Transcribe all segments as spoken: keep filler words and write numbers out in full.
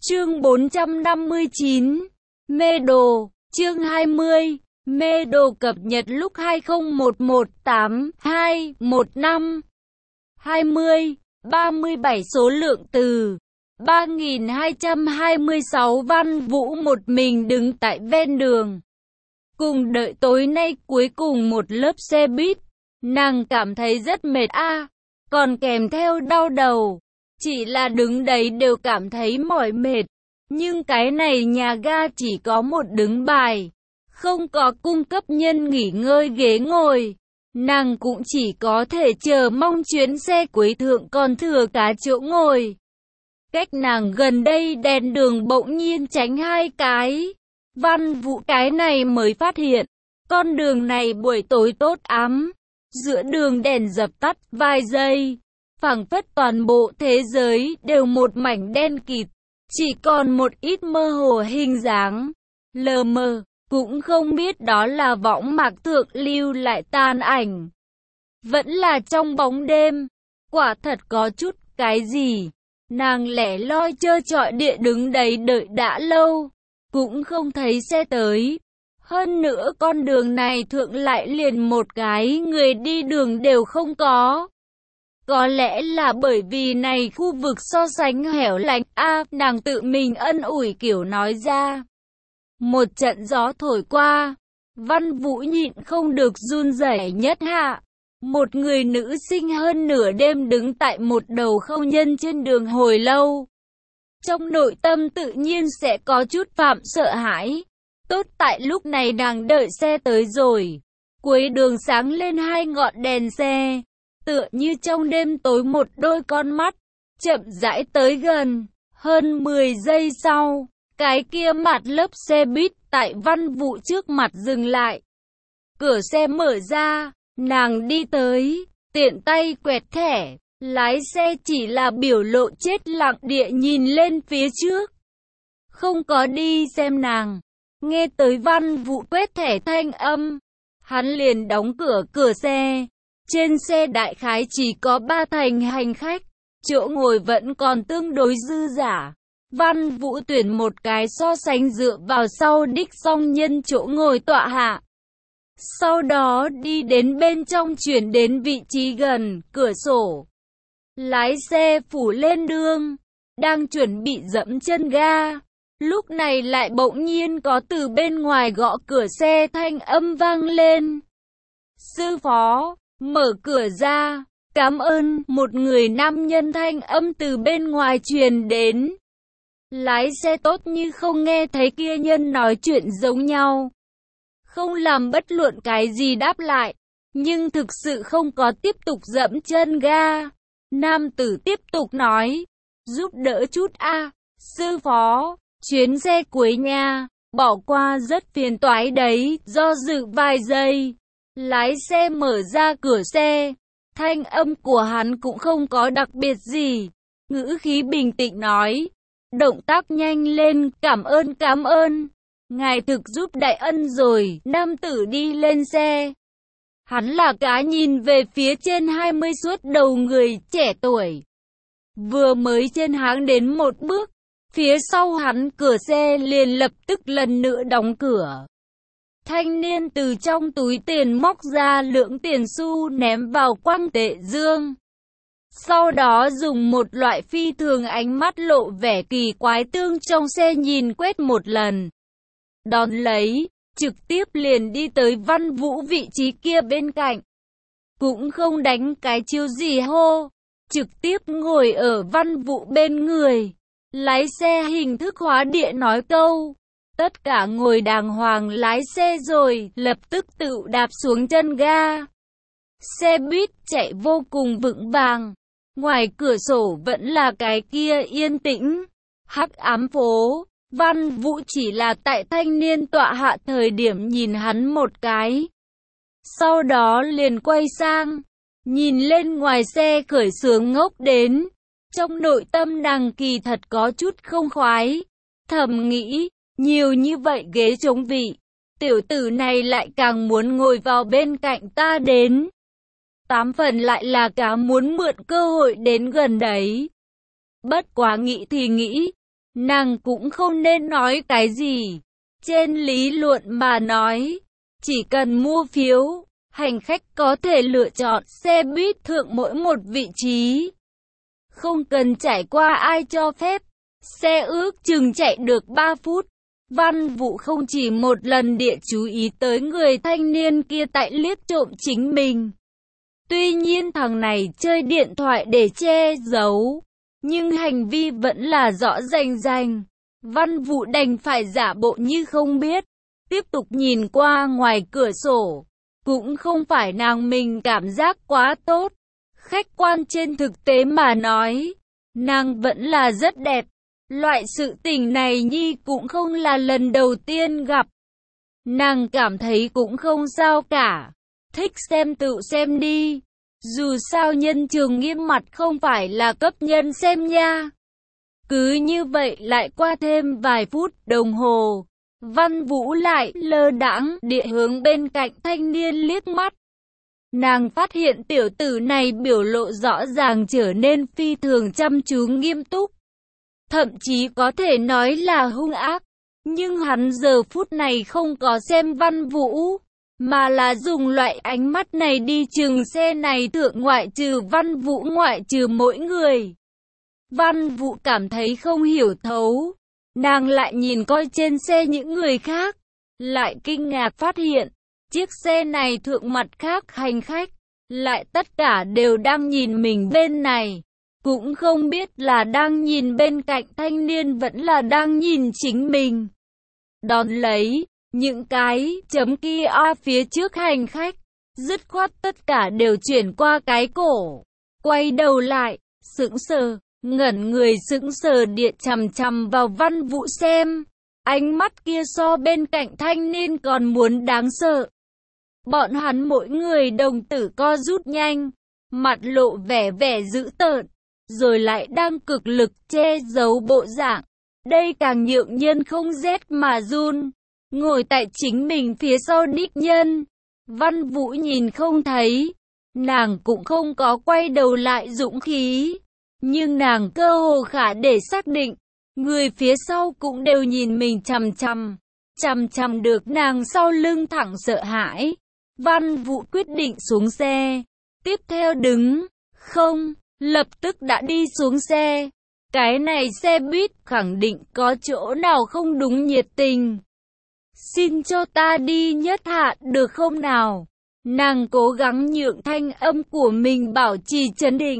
Chương bốn trăm năm mươi chín, Mê Đồ, chương hai mươi, Mê Đồ cập nhật lúc hai không một một tám hai một năm, hai mươi, ba mươi bảy số lượng từ, ba nghìn hai trăm hai mươi sáu. Văn Vũ một mình đứng tại ven đường, cùng đợi tối nay cuối cùng một lớp xe buýt. Nàng cảm thấy rất mệt a, còn kèm theo đau đầu. Chỉ là đứng đấy đều cảm thấy mỏi mệt. Nhưng cái này nhà ga chỉ có một đứng bài, không có cung cấp nhân nghỉ ngơi ghế ngồi. Nàng cũng chỉ có thể chờ mong chuyến xe cuối thượng còn thừa cả chỗ ngồi. Cách nàng gần đây đèn đường bỗng nhiên tránh hai cái. Văn Vũ cái này mới phát hiện, con đường này buổi tối tốt ám. Giữa đường đèn dập tắt vài giây, phảng phất toàn bộ thế giới đều một mảnh đen kịt, chỉ còn một ít mơ hồ hình dáng, lờ mờ, cũng không biết đó là võng mạc thượng lưu lại tàn ảnh, vẫn là trong bóng đêm. Quả thật có chút cái gì. Nàng lẻ loi trơ trọi địa đứng đấy đợi đã lâu, cũng không thấy xe tới. Hơn nữa con đường này thượng lại liền một cái người đi đường đều không có. Có lẽ là bởi vì này khu vực so sánh hẻo lánh a, nàng tự mình ân ủi kiểu nói ra. Một trận gió thổi qua, Văn Vũ nhịn không được run rẩy nhất hạ. Một người nữ sinh hơn nửa đêm đứng tại một đầu không nhân trên đường hồi lâu. Trong nội tâm tự nhiên sẽ có chút phạm sợ hãi. Tốt tại lúc này nàng đợi xe tới rồi. Cuối đường sáng lên hai ngọn đèn xe, tựa như trong đêm tối một đôi con mắt, chậm rãi tới gần. Hơn mười giây sau, cái kia mặt lớp xe buýt tại Văn Vũ trước mặt dừng lại. Cửa xe mở ra, nàng đi tới, tiện tay quẹt thẻ. Lái xe chỉ là biểu lộ chết lặng địa nhìn lên phía trước, không có đi xem nàng. Nghe tới Văn Vũ quét thẻ thanh âm, hắn liền đóng cửa cửa xe. Trên xe đại khái chỉ có ba thành hành khách, chỗ ngồi vẫn còn tương đối dư dả. Văn Vũ tuyển một cái so sánh dựa vào sau đích song nhân chỗ ngồi tọa hạ. Sau đó đi đến bên trong chuyển đến vị trí gần cửa sổ. Lái xe phủ lên đường, đang chuẩn bị dẫm chân ga. Lúc này lại bỗng nhiên có từ bên ngoài gõ cửa xe thanh âm vang lên. Sư phó, mở cửa ra, cảm ơn. Một người nam nhân thanh âm từ bên ngoài truyền đến. Lái xe tốt như không nghe thấy kia nhân nói chuyện giống nhau, không làm bất luận cái gì đáp lại, nhưng thực sự không có tiếp tục dẫm chân ga. Nam tử tiếp tục nói, giúp đỡ chút a, sư phó, chuyến xe cuối nha, bỏ qua rất phiền toái đấy. Do dự vài giây, lái xe mở ra cửa xe, thanh âm của hắn cũng không có đặc biệt gì, ngữ khí bình tĩnh nói, động tác nhanh lên, cảm ơn cảm ơn, ngài thực giúp đại ân rồi. Nam tử đi lên xe. Hắn là cá nhìn về phía trên hai mươi suốt đầu người trẻ tuổi, vừa mới trên háng đến một bước, phía sau hắn cửa xe liền lập tức lần nữa đóng cửa. Thanh niên từ trong túi tiền móc ra lượng tiền xu ném vào quăng tệ dương. Sau đó dùng một loại phi thường ánh mắt lộ vẻ kỳ quái tương trong xe nhìn quét một lần. Đón lấy, trực tiếp liền đi tới Văn Vũ vị trí kia bên cạnh. Cũng không đánh cái chiêu gì hô, trực tiếp ngồi ở Văn Vũ bên người. Lái xe hình thức hóa địa nói câu, tất cả ngồi đàng hoàng lái xe rồi, lập tức tự đạp xuống chân ga. Xe buýt chạy vô cùng vững vàng. Ngoài cửa sổ vẫn là cái kia yên tĩnh, hắc ám phố. Văn Vũ chỉ là tại thanh niên tọa hạ thời điểm nhìn hắn một cái. Sau đó liền quay sang, nhìn lên ngoài xe khởi sướng ngốc đến. Trong nội tâm nàng kỳ thật có chút không khoái, thầm nghĩ, nhiều như vậy ghế trống vị, tiểu tử này lại càng muốn ngồi vào bên cạnh ta đến. Tám phần lại là cá muốn mượn cơ hội đến gần đấy. Bất quá nghĩ thì nghĩ, nàng cũng không nên nói cái gì. Trên lý luận mà nói, chỉ cần mua phiếu, hành khách có thể lựa chọn xe buýt thượng mỗi một vị trí. Không cần trải qua ai cho phép. Xe ước chừng chạy được ba phút. Văn Vũ không chỉ một lần địa chú ý tới người thanh niên kia tại liếc trộm chính mình. Tuy nhiên thằng này chơi điện thoại để che giấu, nhưng hành vi vẫn là rõ rành rành. Văn Vũ đành phải giả bộ như không biết, tiếp tục nhìn qua ngoài cửa sổ. Cũng không phải nàng mình cảm giác quá tốt. Khách quan trên thực tế mà nói, nàng vẫn là rất đẹp. Loại sự tình này Nhi cũng không là lần đầu tiên gặp. Nàng cảm thấy cũng không sao cả. Thích xem tự xem đi. Dù sao nhân trường nghiêm mặt không phải là cấp nhân xem nha. Cứ như vậy lại qua thêm vài phút đồng hồ. Văn Vũ lại lơ đãng địa hướng bên cạnh thanh niên liếc mắt. Nàng phát hiện tiểu tử này biểu lộ rõ ràng trở nên phi thường chăm chú nghiêm túc. Thậm chí có thể nói là hung ác. Nhưng hắn giờ phút này không có xem Văn Vũ, mà là dùng loại ánh mắt này đi chừng xe này thượng ngoại trừ Văn Vũ ngoại trừ mỗi người. Văn Vũ cảm thấy không hiểu thấu. Nàng lại nhìn coi trên xe những người khác. Lại kinh ngạc phát hiện, chiếc xe này thượng mặt khác hành khách, lại tất cả đều đang nhìn mình bên này. Cũng không biết là đang nhìn bên cạnh thanh niên vẫn là đang nhìn chính mình. Đón lấy, những cái chấm kia phía trước hành khách, dứt khoát tất cả đều chuyển qua cái cổ. Quay đầu lại, sững sờ, ngẩn người sững sờ địa chằm chằm vào Văn Vũ xem. Ánh mắt kia so bên cạnh thanh niên còn muốn đáng sợ. Bọn hắn mỗi người đồng tử co rút nhanh, mặt lộ vẻ vẻ dữ tợn, rồi lại đang cực lực che giấu bộ dạng. Đây càng nhượng nhân không rét mà run. Ngồi tại chính mình phía sau đích nhân, Văn Vũ nhìn không thấy. Nàng cũng không có quay đầu lại dũng khí. Nhưng nàng cơ hồ khả để xác định, người phía sau cũng đều nhìn mình chằm chằm. Chằm chằm được nàng sau lưng thẳng sợ hãi. Văn Vũ quyết định xuống xe. Tiếp theo đứng, không, lập tức đã đi xuống xe. Cái này xe buýt khẳng định có chỗ nào không đúng nhiệt tình. Xin cho ta đi nhất hạ được không nào? Nàng cố gắng nhượng thanh âm của mình bảo trì trấn định.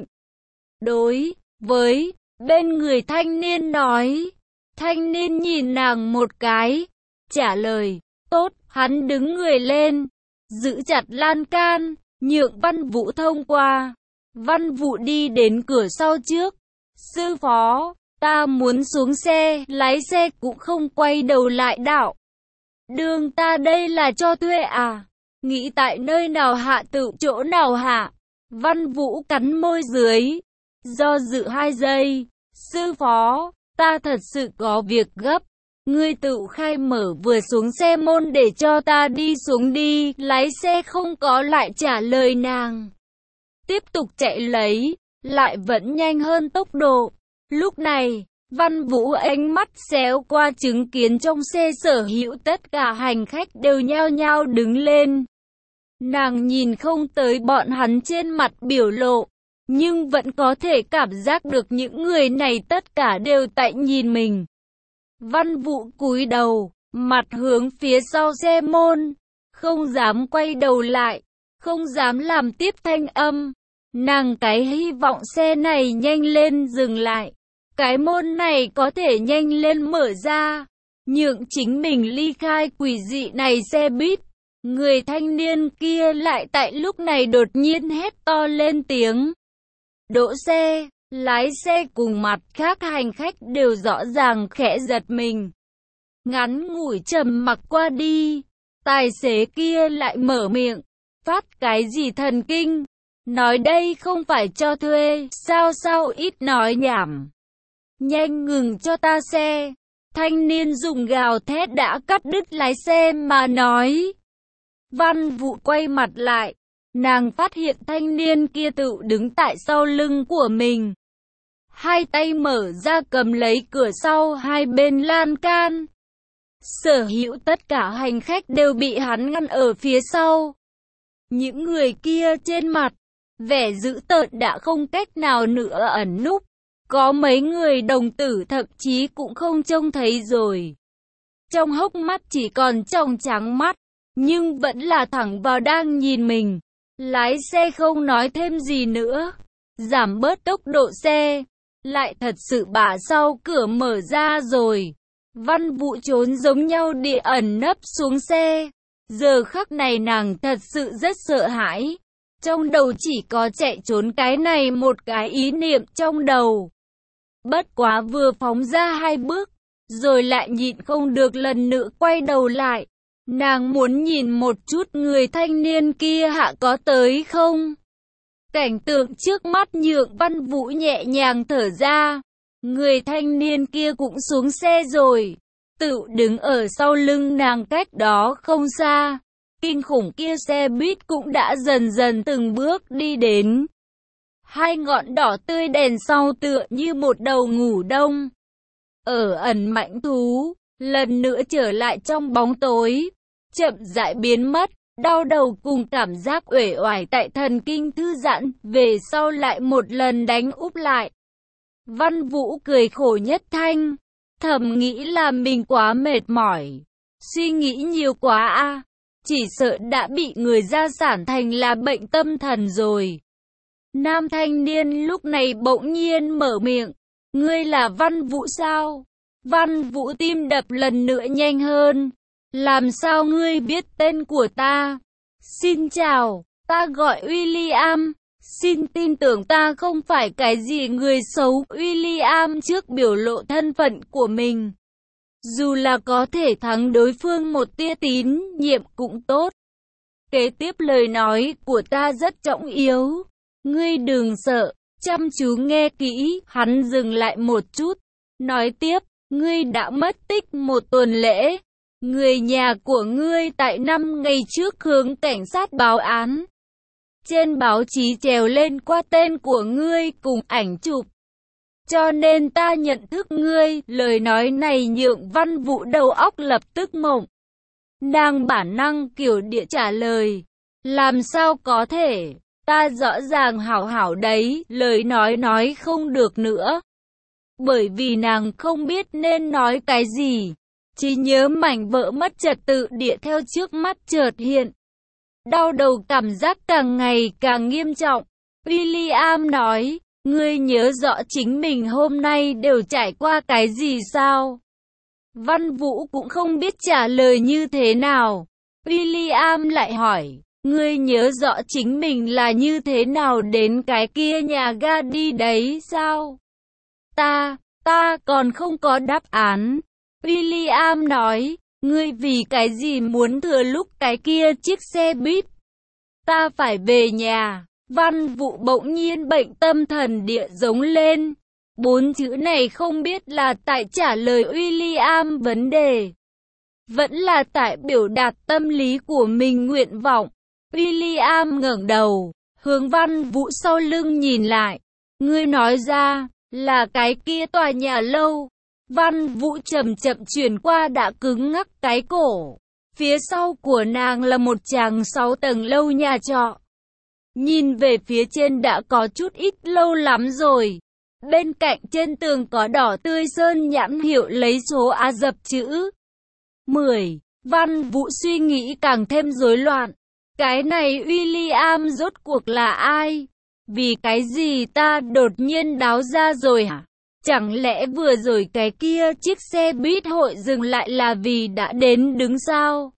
Đối với bên người thanh niên nói. Thanh niên nhìn nàng một cái, trả lời, tốt, hắn đứng người lên, giữ chặt lan can, nhượng Văn Vũ thông qua. Văn Vũ đi đến cửa sau trước. Sư phó, ta muốn xuống xe, lái xe cũng không quay đầu lại đạo. Đường ta đây là cho thuê à? Nghĩ tại nơi nào hạ tự chỗ nào hạ? Văn Vũ cắn môi dưới, do dự hai giây. Sư phó, ta thật sự có việc gấp. Ngươi tự khai mở vừa xuống xe môn để cho ta đi xuống đi. Lái xe không có lại trả lời nàng. Tiếp tục chạy lấy, lại vẫn nhanh hơn tốc độ. Lúc này, Văn Vũ ánh mắt xéo qua chứng kiến trong xe sở hữu tất cả hành khách đều nhao nhao đứng lên. Nàng nhìn không tới bọn hắn trên mặt biểu lộ, nhưng vẫn có thể cảm giác được những người này tất cả đều tại nhìn mình. Văn Vũ cúi đầu, mặt hướng phía sau xe môn, không dám quay đầu lại, không dám làm tiếp thanh âm. Nàng cái hy vọng xe này nhanh lên dừng lại. Cái môn này có thể nhanh lên mở ra, nhượng chính mình ly khai quỷ dị này xe buýt. Người thanh niên kia lại tại lúc này đột nhiên hét to lên tiếng. Đỗ xe, lái xe cùng mặt khác hành khách đều rõ ràng khẽ giật mình. Ngắn ngủi trầm mặc qua đi, tài xế kia lại mở miệng, phát cái gì thần kinh, nói đây không phải cho thuê, sao sao ít nói nhảm. Nhanh ngừng cho ta xe. Thanh niên dùng gào thét đã cắt đứt lái xe mà nói. Văn Vũ quay mặt lại. Nàng phát hiện thanh niên kia tự đứng tại sau lưng của mình. hai tay mở ra cầm lấy cửa sau hai bên lan can. Sở hữu tất cả hành khách đều bị hắn ngăn ở phía sau. Những người kia trên mặt, vẻ dữ tợn đã không cách nào nữa ẩn núp. Có mấy người đồng tử thậm chí cũng không trông thấy rồi. Trong hốc mắt chỉ còn tròng trắng mắt, nhưng vẫn là thẳng vào đang nhìn mình. Lái xe không nói thêm gì nữa, giảm bớt tốc độ xe. Lại thật sự bả sau cửa mở ra rồi. Văn Vũ trốn giống nhau địa ẩn nấp xuống xe. Giờ khắc này nàng thật sự rất sợ hãi. Trong đầu chỉ có chạy trốn cái này một cái ý niệm trong đầu. Bất quá vừa phóng ra hai bước, rồi lại nhịn không được lần nữa quay đầu lại. Nàng muốn nhìn một chút người thanh niên kia hạ có tới không. Cảnh tượng trước mắt nhượng Văn Vũ nhẹ nhàng thở ra. Người thanh niên kia cũng xuống xe rồi. Tự đứng ở sau lưng nàng cách đó không xa. Kinh khủng kia xe buýt cũng đã dần dần từng bước đi đến. Hai ngọn đỏ tươi đèn sau tựa như một đầu ngủ đông. Ở ẩn mãnh thú, lần nữa trở lại trong bóng tối. Chậm rãi biến mất, đau đầu cùng cảm giác uể oải tại thần kinh thư giãn, về sau lại một lần đánh úp lại. Văn Vũ cười khổ nhất thanh, thầm nghĩ là mình quá mệt mỏi, suy nghĩ nhiều quá a, chỉ sợ đã bị người gia sản thành là bệnh tâm thần rồi. Nam thanh niên lúc này bỗng nhiên mở miệng, ngươi là Văn Vũ sao? Văn Vũ tim đập lần nữa nhanh hơn. Làm sao ngươi biết tên của ta? Xin chào, ta gọi William. Xin tin tưởng ta không phải cái gì người xấu. William trước biểu lộ thân phận của mình. Dù là có thể thắng đối phương một tia tín nhiệm cũng tốt. Kế tiếp lời nói của ta rất trọng yếu. Ngươi đừng sợ, chăm chú nghe kỹ. Hắn dừng lại một chút, nói tiếp, ngươi đã mất tích một tuần lễ. Người nhà của ngươi tại năm ngày trước hướng cảnh sát báo án. Trên báo chí trèo lên qua tên của ngươi cùng ảnh chụp. Cho nên ta nhận thức ngươi. Lời nói này nhượng Văn Vũ đầu óc lập tức mộng. Nàng bản năng kiểu địa trả lời. Làm sao có thể? Ta rõ ràng hảo hảo đấy. Lời nói nói không được nữa. Bởi vì nàng không biết nên nói cái gì. Trí nhớ mảnh vỡ mất trật tự địa theo trước mắt chợt hiện. Đau đầu cảm giác càng ngày càng nghiêm trọng. William nói, ngươi nhớ rõ chính mình hôm nay đều trải qua cái gì sao? Văn Vũ cũng không biết trả lời như thế nào. William lại hỏi, ngươi nhớ rõ chính mình là như thế nào đến cái kia nhà ga đi đấy sao? Ta, ta còn không có đáp án. William nói, ngươi vì cái gì muốn thừa lúc cái kia chiếc xe buýt? Ta phải về nhà. Văn Vũ bỗng nhiên bệnh tâm thần địa giống lên. Bốn chữ này không biết là tại trả lời William vấn đề, vẫn là tại biểu đạt tâm lý của mình nguyện vọng. William ngẩng đầu, hướng Văn Vũ sau lưng nhìn lại. Ngươi nói ra, là cái kia tòa nhà lâu. Văn Vũ chậm chậm chuyển qua đã cứng ngắc cái cổ. Phía sau của nàng là một tràng sáu tầng lâu nhà trọ. Nhìn về phía trên đã có chút ít lâu lắm rồi. Bên cạnh trên tường có đỏ tươi sơn nhãn hiệu lấy số A dập chữ mười. Văn Vũ suy nghĩ càng thêm rối loạn. Cái này William rốt cuộc là ai? Vì cái gì ta đột nhiên đáo ra rồi hả? Chẳng lẽ vừa rồi cái kia chiếc xe buýt hội dừng lại là vì đã đến đứng sao?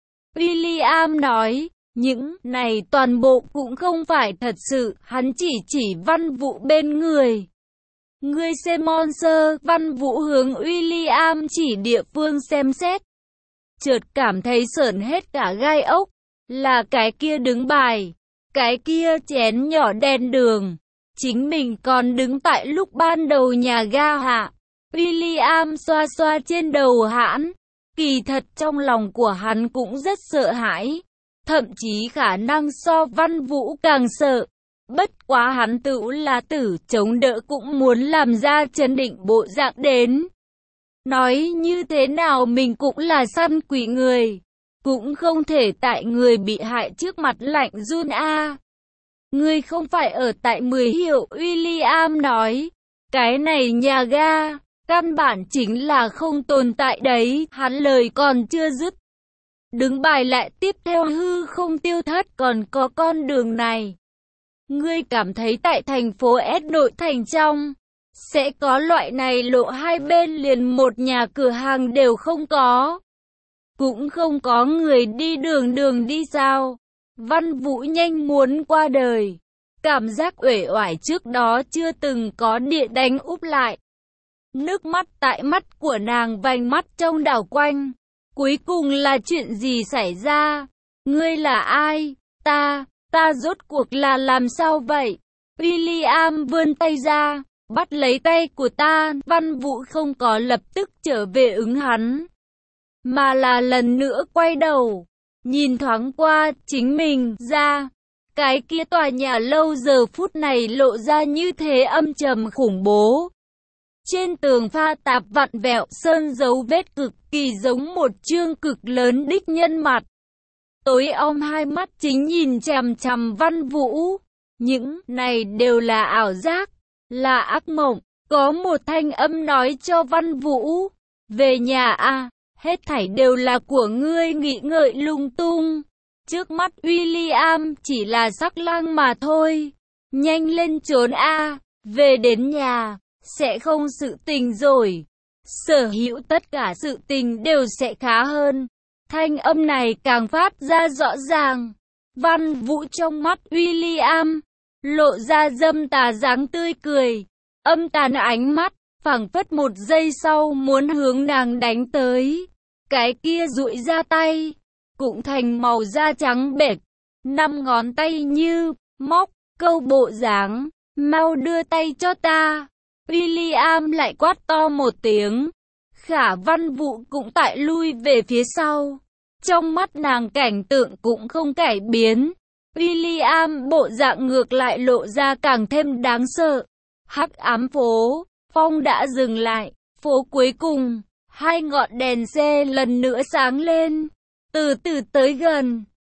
William nói, những này toàn bộ cũng không phải thật sự, hắn chỉ chỉ Văn Vũ bên người. Ngươi xem monster, Văn Vũ hướng William chỉ địa phương xem xét. Chợt cảm thấy sởn hết cả gai ốc, là cái kia đứng bài, cái kia chén nhỏ đèn đường. Chính mình còn đứng tại lúc ban đầu nhà ga hạ. William xoa xoa trên đầu hãn. Kỳ thật trong lòng của hắn cũng rất sợ hãi. Thậm chí khả năng so Văn Vũ càng sợ. Bất quá hắn tự là tử chống đỡ cũng muốn làm ra chấn định bộ dạng đến. Nói như thế nào mình cũng là săn quỷ người, cũng không thể tại người bị hại trước mặt lạnh run a. Ngươi không phải ở tại mười hiệu, William nói. Cái này nhà ga, căn bản chính là không tồn tại đấy, hắn lời còn chưa dứt. Đứng bài lại tiếp theo hư không tiêu thất còn có con đường này. Ngươi cảm thấy tại thành phố S nội thành trong, sẽ có loại này lộ hai bên liền một nhà cửa hàng đều không có. Cũng không có người đi đường đường đi sao. Văn Vũ nhanh muốn qua đời. Cảm giác uể oải trước đó chưa từng có địa đánh úp lại. Nước mắt tại mắt của nàng vành mắt trong đảo quanh. Cuối cùng là chuyện gì xảy ra? Ngươi là ai? Ta, ta rốt cuộc là làm sao vậy? William vươn tay ra, bắt lấy tay của ta. Văn Vũ không có lập tức trở về ứng hắn, mà là lần nữa quay đầu, nhìn thoáng qua chính mình ra. Cái kia tòa nhà lâu giờ phút này lộ ra như thế âm trầm khủng bố. Trên tường pha tạp vặn vẹo sơn dấu vết cực kỳ giống một chương cực lớn đích nhân mặt. Tối om hai mắt chính nhìn chằm chằm Văn Vũ. Những này đều là ảo giác, là ác mộng. Có một thanh âm nói cho Văn Vũ, về nhà a, hết thảy đều là của ngươi nghĩ ngợi lung tung. Trước mắt William chỉ là sắc lang mà thôi. Nhanh lên trốn a, về đến nhà, sẽ không sự tình rồi. Sở hữu tất cả sự tình đều sẽ khá hơn. Thanh âm này càng phát ra rõ ràng. Văn Vũ trong mắt William lộ ra dâm tà dáng tươi cười, âm tàn ánh mắt, phảng phất một giây sau muốn hướng nàng đánh tới. Cái kia duỗi ra tay, cũng thành màu da trắng bệch, năm ngón tay như móc câu bộ dáng. Mau đưa tay cho ta. William lại quát to một tiếng. Khả Văn Vũ cũng tại lui về phía sau. Trong mắt nàng cảnh tượng cũng không cải biến. William bộ dạng ngược lại lộ ra càng thêm đáng sợ. Hắc ám phố, phong đã dừng lại. Phố cuối cùng, hai ngọn đèn xe lần nữa sáng lên, từ từ tới gần.